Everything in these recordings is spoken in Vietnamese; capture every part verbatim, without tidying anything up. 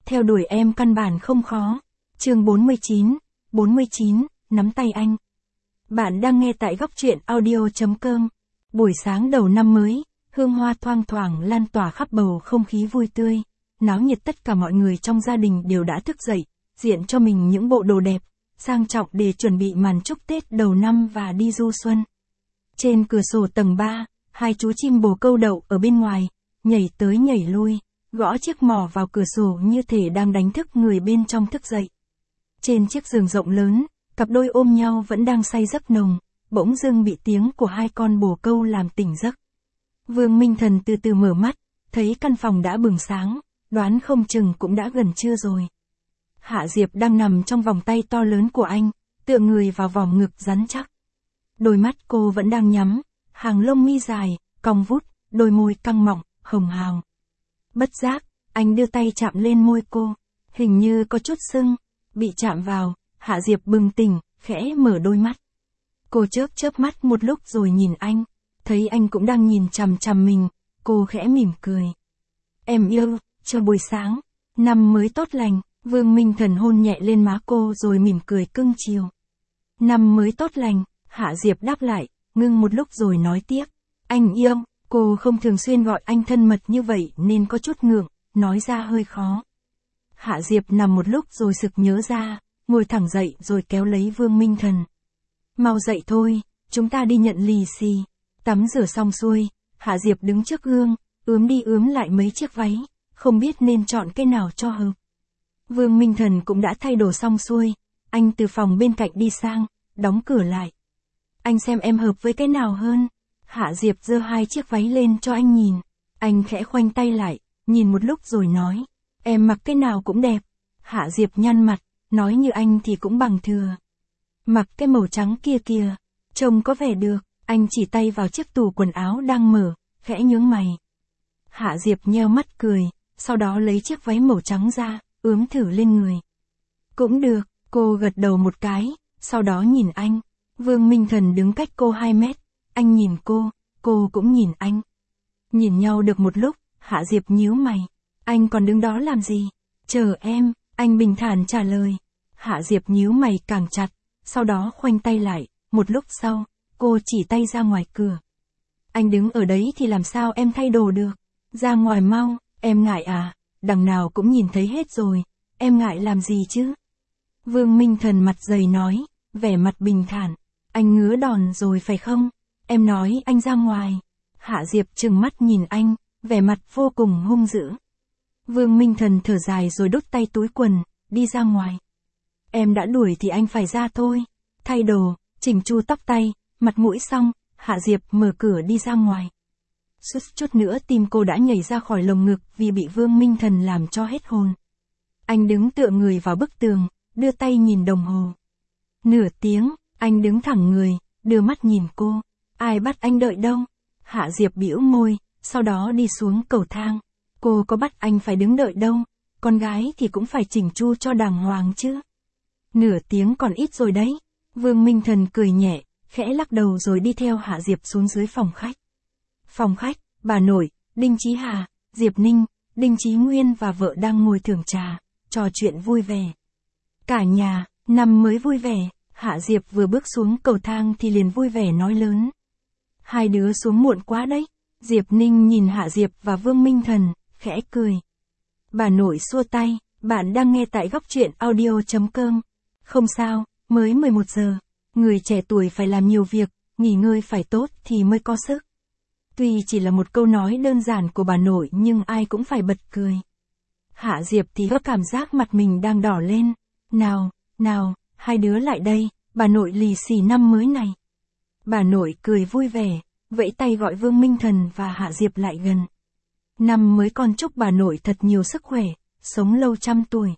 theo đuổi em căn bản không khó. Chương bốn mươi chín, bốn mươi chín, nắm tay anh. Bạn đang nghe tại góc truyện audio chấm com. Buổi sáng đầu năm mới, hương hoa thoang thoảng lan tỏa khắp bầu không khí vui tươi. Náo nhiệt, tất cả mọi người trong gia đình đều đã thức dậy, diện cho mình những bộ đồ đẹp, sang trọng để chuẩn bị màn chúc Tết đầu năm và đi du xuân. Trên cửa sổ tầng ba, hai chú chim bồ câu đậu ở bên ngoài, nhảy tới nhảy lui, gõ chiếc mỏ vào cửa sổ như thể đang đánh thức người bên trong thức dậy. Trên chiếc giường rộng lớn, cặp đôi ôm nhau vẫn đang say giấc nồng, bỗng dưng bị tiếng của hai con bồ câu làm tỉnh giấc. Vương Minh Thần từ từ mở mắt, thấy căn phòng đã bừng sáng, đoán không chừng cũng đã gần trưa rồi. Hạ Diệp đang nằm trong vòng tay to lớn của anh, tựa người vào vòng ngực rắn chắc. Đôi mắt cô vẫn đang nhắm, hàng lông mi dài, cong vút, đôi môi căng mọng, hồng hào. Bất giác, anh đưa tay chạm lên môi cô, hình như có chút sưng, bị chạm vào, Hạ Diệp bừng tỉnh, khẽ mở đôi mắt. Cô chớp chớp mắt một lúc rồi nhìn anh, thấy anh cũng đang nhìn chằm chằm mình, cô khẽ mỉm cười. Em yêu, cho buổi sáng, năm mới tốt lành. Vương Minh Thần hôn nhẹ lên má cô rồi mỉm cười cưng chiều. Năm mới tốt lành, Hạ Diệp đáp lại, ngưng một lúc rồi nói tiếp. Anh yêu, cô không thường xuyên gọi anh thân mật như vậy nên có chút ngượng, nói ra hơi khó. Hạ Diệp nằm một lúc rồi sực nhớ ra, ngồi thẳng dậy rồi kéo lấy Vương Minh Thần. Mau dậy thôi, chúng ta đi nhận lì xì. Tắm rửa xong xuôi, Hạ Diệp đứng trước gương, ướm đi ướm lại mấy chiếc váy, không biết nên chọn cái nào cho hợp. Vương Minh Thần cũng đã thay đồ xong xuôi, anh từ phòng bên cạnh đi sang, đóng cửa lại. Anh xem em hợp với cái nào hơn. Hạ Diệp giơ hai chiếc váy lên cho anh nhìn. Anh khẽ khoanh tay lại, nhìn một lúc rồi nói, em mặc cái nào cũng đẹp. Hạ Diệp nhăn mặt, nói như anh thì cũng bằng thừa. Mặc cái màu trắng kia kìa, trông có vẻ được. Anh chỉ tay vào chiếc tủ quần áo đang mở, khẽ nhướng mày. Hạ Diệp nheo mắt cười, sau đó lấy chiếc váy màu trắng ra, ướm thử lên người. Cũng được, cô gật đầu một cái, sau đó nhìn anh. Vương Minh Thần đứng cách cô hai mét, anh nhìn cô, cô cũng nhìn anh. Nhìn nhau được một lúc, Hạ Diệp nhíu mày. Anh còn đứng đó làm gì? Chờ em, anh bình thản trả lời. Hạ Diệp nhíu mày càng chặt, sau đó khoanh tay lại, một lúc sau, cô chỉ tay ra ngoài cửa. Anh đứng ở đấy thì làm sao em thay đồ được? Ra ngoài mau, em ngại à? Đằng nào cũng nhìn thấy hết rồi, em ngại làm gì chứ? Vương Minh Thần mặt dày nói, vẻ mặt bình thản. Anh ngứa đòn rồi phải không? Em nói anh ra ngoài. Hạ Diệp trừng mắt nhìn anh, vẻ mặt vô cùng hung dữ. Vương Minh Thần thở dài rồi đút tay túi quần, đi ra ngoài. Em đã đuổi thì anh phải ra thôi. Thay đồ, chỉnh chu tóc tay, mặt mũi xong, Hạ Diệp mở cửa đi ra ngoài. Suýt chút nữa tim cô đã nhảy ra khỏi lồng ngực vì bị Vương Minh Thần làm cho hết hồn. Anh đứng tựa người vào bức tường, đưa tay nhìn đồng hồ. Nửa tiếng, anh đứng thẳng người, đưa mắt nhìn cô. Ai bắt anh đợi đâu? Hạ Diệp bĩu môi, sau đó đi xuống cầu thang. Cô có bắt anh phải đứng đợi đâu, con gái thì cũng phải chỉnh chu cho đàng hoàng chứ. Nửa tiếng còn ít rồi đấy. Vương Minh Thần cười nhẹ, khẽ lắc đầu rồi đi theo Hạ Diệp xuống dưới phòng khách. Phòng khách, bà nội, Đinh Chí Hà, Diệp Ninh, Đinh Chí Nguyên và vợ đang ngồi thưởng trà, trò chuyện vui vẻ. Cả nhà, năm mới vui vẻ. Hạ Diệp vừa bước xuống cầu thang thì liền vui vẻ nói lớn. Hai đứa xuống muộn quá đấy. Diệp Ninh nhìn Hạ Diệp và Vương Minh Thần, khẽ cười. Bà nội xua tay, bạn đang nghe tại góc truyện audio chấm com. Không sao, mới mười một giờ. Người trẻ tuổi phải làm nhiều việc, nghỉ ngơi phải tốt thì mới có sức. Tuy chỉ là một câu nói đơn giản của bà nội nhưng ai cũng phải bật cười. Hạ Diệp thì có cảm giác mặt mình đang đỏ lên. Nào, nào, hai đứa lại đây, bà nội lì xì năm mới này. Bà nội cười vui vẻ, vẫy tay gọi Vương Minh Thần và Hạ Diệp lại gần. Năm mới con chúc bà nội thật nhiều sức khỏe, sống lâu trăm tuổi.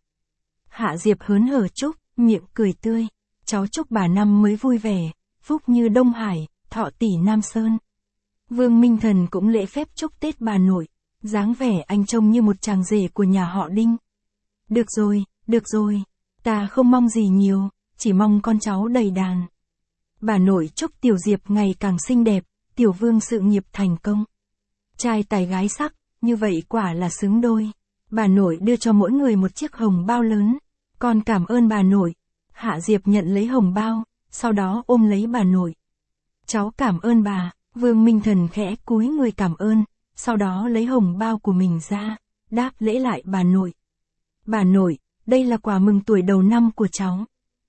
Hạ Diệp hớn hở chúc, miệng cười tươi. Cháu chúc bà năm mới vui vẻ, phúc như Đông Hải, thọ tỷ Nam Sơn. Vương Minh Thần cũng lễ phép chúc Tết bà nội, dáng vẻ anh trông như một chàng rể của nhà họ Đinh. Được rồi, được rồi, ta không mong gì nhiều, chỉ mong con cháu đầy đàn. Bà nội chúc Tiểu Diệp ngày càng xinh đẹp, Tiểu Vương sự nghiệp thành công. Trai tài gái sắc, như vậy quả là xứng đôi. Bà nội đưa cho mỗi người một chiếc hồng bao lớn. Con cảm ơn bà nội. Hạ Diệp nhận lấy hồng bao, sau đó ôm lấy bà nội. Cháu cảm ơn bà. Vương Minh Thần khẽ cúi người cảm ơn, sau đó lấy hồng bao của mình ra, đáp lễ lại bà nội. Bà nội, đây là quà mừng tuổi đầu năm của cháu.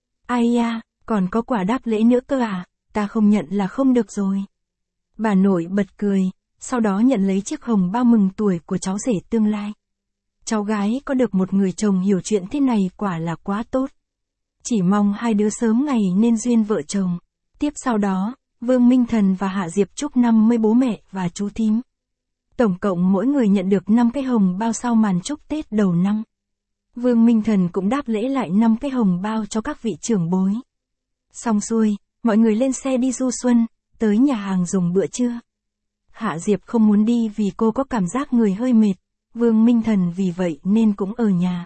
Ai da, còn có quà đáp lễ nữa cơ à, ta không nhận là không được rồi. Bà nội bật cười, sau đó nhận lấy chiếc hồng bao mừng tuổi của cháu rể tương lai. Cháu gái có được một người chồng hiểu chuyện thế này quả là quá tốt. Chỉ mong hai đứa sớm ngày nên duyên vợ chồng. Tiếp sau đó, Vương Minh Thần và Hạ Diệp chúc năm mươi bố mẹ và chú thím. Tổng cộng mỗi người nhận được năm cái hồng bao sau màn chúc Tết đầu năm. Vương Minh Thần cũng đáp lễ lại năm cái hồng bao cho các vị trưởng bối. Xong xuôi, mọi người lên xe đi du xuân, tới nhà hàng dùng bữa trưa. Hạ Diệp không muốn đi vì cô có cảm giác người hơi mệt, Vương Minh Thần vì vậy nên cũng ở nhà.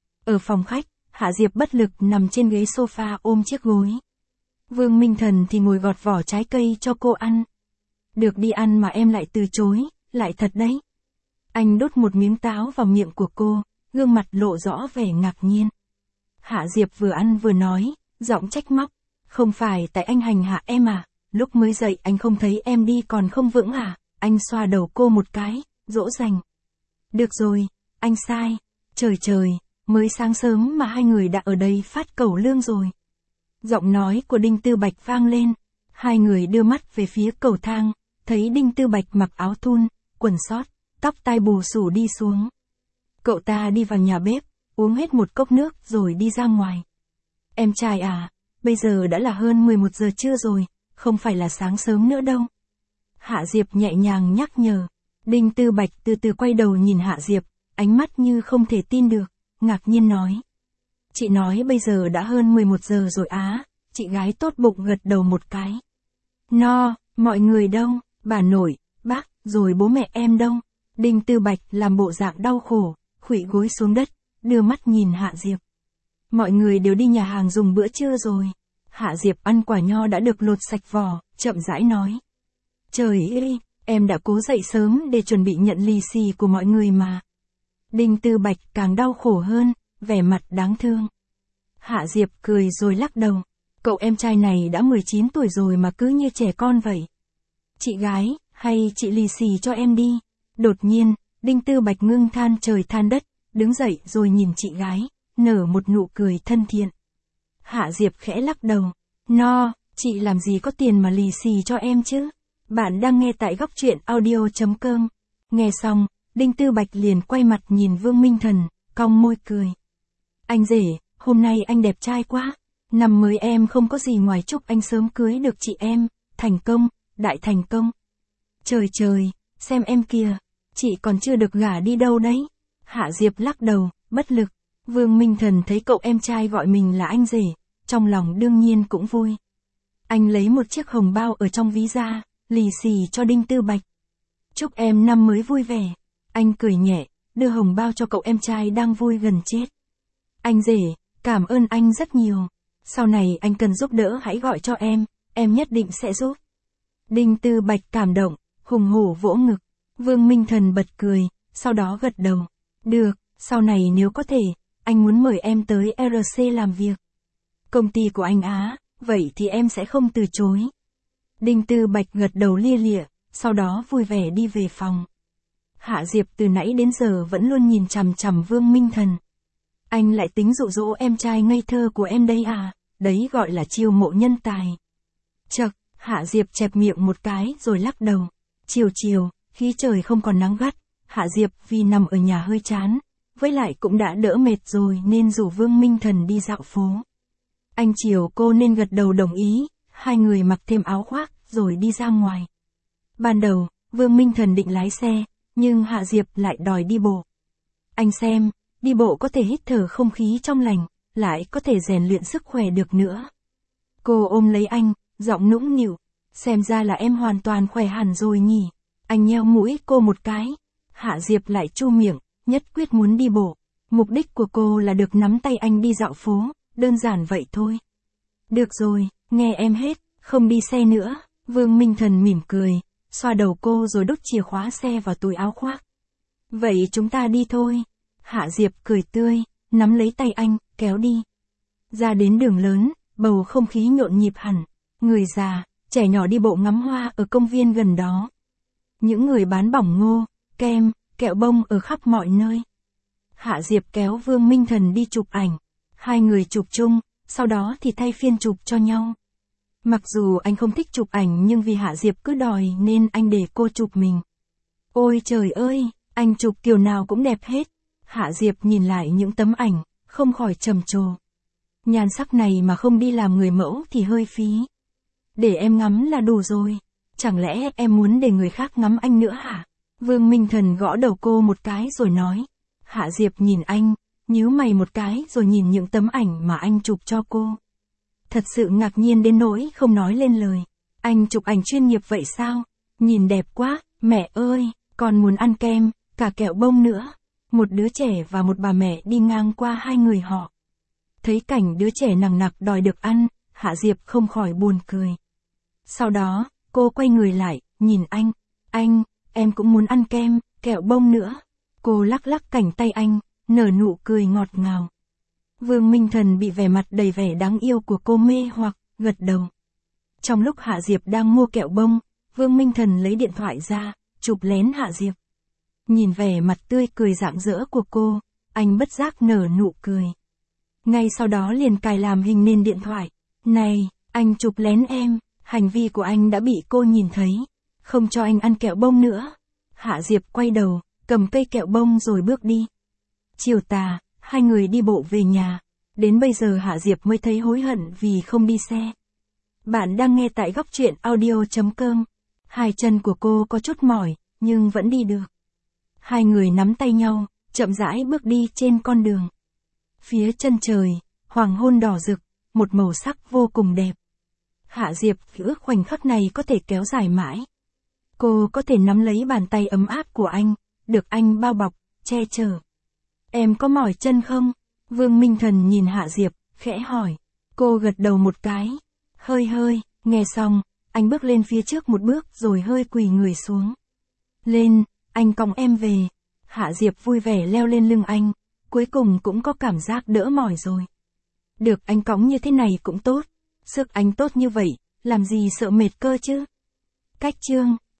Ở phòng khách, Hạ Diệp bất lực nằm trên ghế sofa ôm chiếc gối. Vương Minh Thần thì ngồi gọt vỏ trái cây cho cô ăn. Được đi ăn mà em lại từ chối, lại thật đấy. Anh đút một miếng táo vào miệng của cô, gương mặt lộ rõ vẻ ngạc nhiên. Hạ Diệp vừa ăn vừa nói, giọng trách móc, không phải tại anh hành hạ em à, lúc mới dậy anh không thấy em đi còn không vững à, anh xoa đầu cô một cái, dỗ dành. Được rồi, anh sai, trời trời, mới sáng sớm mà hai người đã ở đây phát cẩu lương rồi. Giọng nói của Đinh Tư Bạch vang lên, hai người đưa mắt về phía cầu thang, thấy Đinh Tư Bạch mặc áo thun, quần sót, tóc tai bù xù đi xuống. Cậu ta đi vào nhà bếp, uống hết một cốc nước rồi đi ra ngoài. Em trai à, bây giờ đã là hơn mười một giờ trưa rồi, không phải là sáng sớm nữa đâu. Hạ Diệp nhẹ nhàng nhắc nhở. Đinh Tư Bạch từ từ quay đầu nhìn Hạ Diệp, ánh mắt như không thể tin được, ngạc nhiên nói. Chị nói bây giờ đã hơn mười một giờ rồi á, chị gái tốt bụng gật đầu một cái. No, mọi người đâu, bà nội, bác, rồi bố mẹ em đâu. Đinh Tư Bạch làm bộ dạng đau khổ, khuỵu gối xuống đất, đưa mắt nhìn Hạ Diệp. Mọi người đều đi nhà hàng dùng bữa trưa rồi. Hạ Diệp ăn quả nho đã được lột sạch vỏ, chậm rãi nói. Trời ơi, em đã cố dậy sớm để chuẩn bị nhận lì xì của mọi người mà. Đinh Tư Bạch càng đau khổ hơn, vẻ mặt đáng thương. Hạ Diệp cười rồi lắc đầu. Cậu em trai này đã mười chín tuổi rồi mà cứ như trẻ con vậy. Chị gái, hay chị lì xì cho em đi. Đột nhiên, Đinh Tư Bạch ngưng than trời than đất, đứng dậy rồi nhìn chị gái, nở một nụ cười thân thiện. Hạ Diệp khẽ lắc đầu. No, chị làm gì có tiền mà lì xì cho em chứ. Bạn đang nghe tại góc truyện audio chấm com. Nghe xong, Đinh Tư Bạch liền quay mặt nhìn Vương Minh Thần, cong môi cười. Anh rể, hôm nay anh đẹp trai quá. Năm mới em không có gì ngoài chúc anh sớm cưới được chị em, thành công, đại thành công. Trời trời, xem em kìa, chị còn chưa được gả đi đâu đấy. Hạ Diệp lắc đầu, bất lực. Vương Minh Thần thấy cậu em trai gọi mình là anh rể, trong lòng đương nhiên cũng vui. Anh lấy một chiếc hồng bao ở trong ví ra, lì xì cho Đinh Tư Bạch. Chúc em năm mới vui vẻ. Anh cười nhẹ, đưa hồng bao cho cậu em trai đang vui gần chết. Anh rể, cảm ơn anh rất nhiều. Sau này anh cần giúp đỡ hãy gọi cho em, em nhất định sẽ giúp. Đinh Tư Bạch cảm động, hùng hổ vỗ ngực. Vương Minh Thần bật cười, sau đó gật đầu. Được, sau này nếu có thể, anh muốn mời em tới rờ xê làm việc. Công ty của anh á, vậy thì em sẽ không từ chối. Đinh Tư Bạch gật đầu lia lịa, sau đó vui vẻ đi về phòng. Hạ Diệp từ nãy đến giờ vẫn luôn nhìn chằm chằm Vương Minh Thần. Anh lại tính dụ dỗ em trai ngây thơ của em đây à, đấy gọi là chiêu mộ nhân tài. Chậc, Hạ Diệp chẹp miệng một cái rồi lắc đầu. Chiều chiều, khi trời không còn nắng gắt, Hạ Diệp vì nằm ở nhà hơi chán, với lại cũng đã đỡ mệt rồi nên rủ Vương Minh Thần đi dạo phố. Anh chiều cô nên gật đầu đồng ý, hai người mặc thêm áo khoác rồi đi ra ngoài. Ban đầu, Vương Minh Thần định lái xe, nhưng Hạ Diệp lại đòi đi bộ. Anh xem, đi bộ có thể hít thở không khí trong lành, lại có thể rèn luyện sức khỏe được nữa. Cô ôm lấy anh, giọng nũng nịu, xem ra là em hoàn toàn khỏe hẳn rồi nhỉ. Anh nheo mũi cô một cái. Hạ Diệp lại chu miệng, nhất quyết muốn đi bộ. Mục đích của cô là được nắm tay anh đi dạo phố, đơn giản vậy thôi. Được rồi, nghe em hết, không đi xe nữa. Vương Minh Thần mỉm cười, xoa đầu cô rồi đút chìa khóa xe vào túi áo khoác. Vậy chúng ta đi thôi. Hạ Diệp cười tươi, nắm lấy tay anh, kéo đi. Ra đến đường lớn, bầu không khí nhộn nhịp hẳn. Người già, trẻ nhỏ đi bộ ngắm hoa ở công viên gần đó. Những người bán bỏng ngô, kem, kẹo bông ở khắp mọi nơi. Hạ Diệp kéo Vương Minh Thần đi chụp ảnh. Hai người chụp chung, sau đó thì thay phiên chụp cho nhau. Mặc dù anh không thích chụp ảnh nhưng vì Hạ Diệp cứ đòi nên anh để cô chụp mình. Ôi trời ơi, anh chụp kiểu nào cũng đẹp hết. Hạ Diệp nhìn lại những tấm ảnh, không khỏi trầm trồ. Nhan sắc này mà không đi làm người mẫu thì hơi phí. Để em ngắm là đủ rồi. Chẳng lẽ em muốn để người khác ngắm anh nữa hả? Vương Minh Thần gõ đầu cô một cái rồi nói. Hạ Diệp nhìn anh, nhíu mày một cái rồi nhìn những tấm ảnh mà anh chụp cho cô. Thật sự ngạc nhiên đến nỗi không nói lên lời. Anh chụp ảnh chuyên nghiệp vậy sao? Nhìn đẹp quá, mẹ ơi, còn muốn ăn kem, cả kẹo bông nữa. Một đứa trẻ và một bà mẹ đi ngang qua hai người họ. Thấy cảnh đứa trẻ nằng nặc đòi được ăn, Hạ Diệp không khỏi buồn cười. Sau đó, cô quay người lại, nhìn anh. Anh, em cũng muốn ăn kem, kẹo bông nữa. Cô lắc lắc cánh tay anh, nở nụ cười ngọt ngào. Vương Minh Thần bị vẻ mặt đầy vẻ đáng yêu của cô mê hoặc, gật đầu. Trong lúc Hạ Diệp đang mua kẹo bông, Vương Minh Thần lấy điện thoại ra, chụp lén Hạ Diệp. Nhìn vẻ mặt tươi cười rạng rỡ của cô, anh bất giác nở nụ cười. Ngay sau đó liền cài làm hình nền điện thoại. Này, anh chụp lén em, hành vi của anh đã bị cô nhìn thấy. Không cho anh ăn kẹo bông nữa. Hạ Diệp quay đầu, cầm cây kẹo bông rồi bước đi. Chiều tà, hai người đi bộ về nhà. Đến bây giờ Hạ Diệp mới thấy hối hận vì không đi xe. Bạn đang nghe tại góc truyện audio chấm com. Hai chân của cô có chút mỏi, nhưng vẫn đi được. Hai người nắm tay nhau, chậm rãi bước đi trên con đường. Phía chân trời, hoàng hôn đỏ rực, một màu sắc vô cùng đẹp. Hạ Diệp ước khoảnh khắc này có thể kéo dài mãi. Cô có thể nắm lấy bàn tay ấm áp của anh, được anh bao bọc, che chở. Em có mỏi chân không? Vương Minh Thần nhìn Hạ Diệp, khẽ hỏi. Cô gật đầu một cái. Hơi hơi, nghe xong, anh bước lên phía trước một bước rồi hơi quỳ người xuống. Lên, anh cõng em về. Hạ Diệp vui vẻ leo lên lưng anh, cuối cùng cũng có cảm giác đỡ mỏi rồi. Được anh cõng như thế này cũng tốt. Sức anh tốt như vậy, làm gì sợ mệt cơ chứ? Cách chương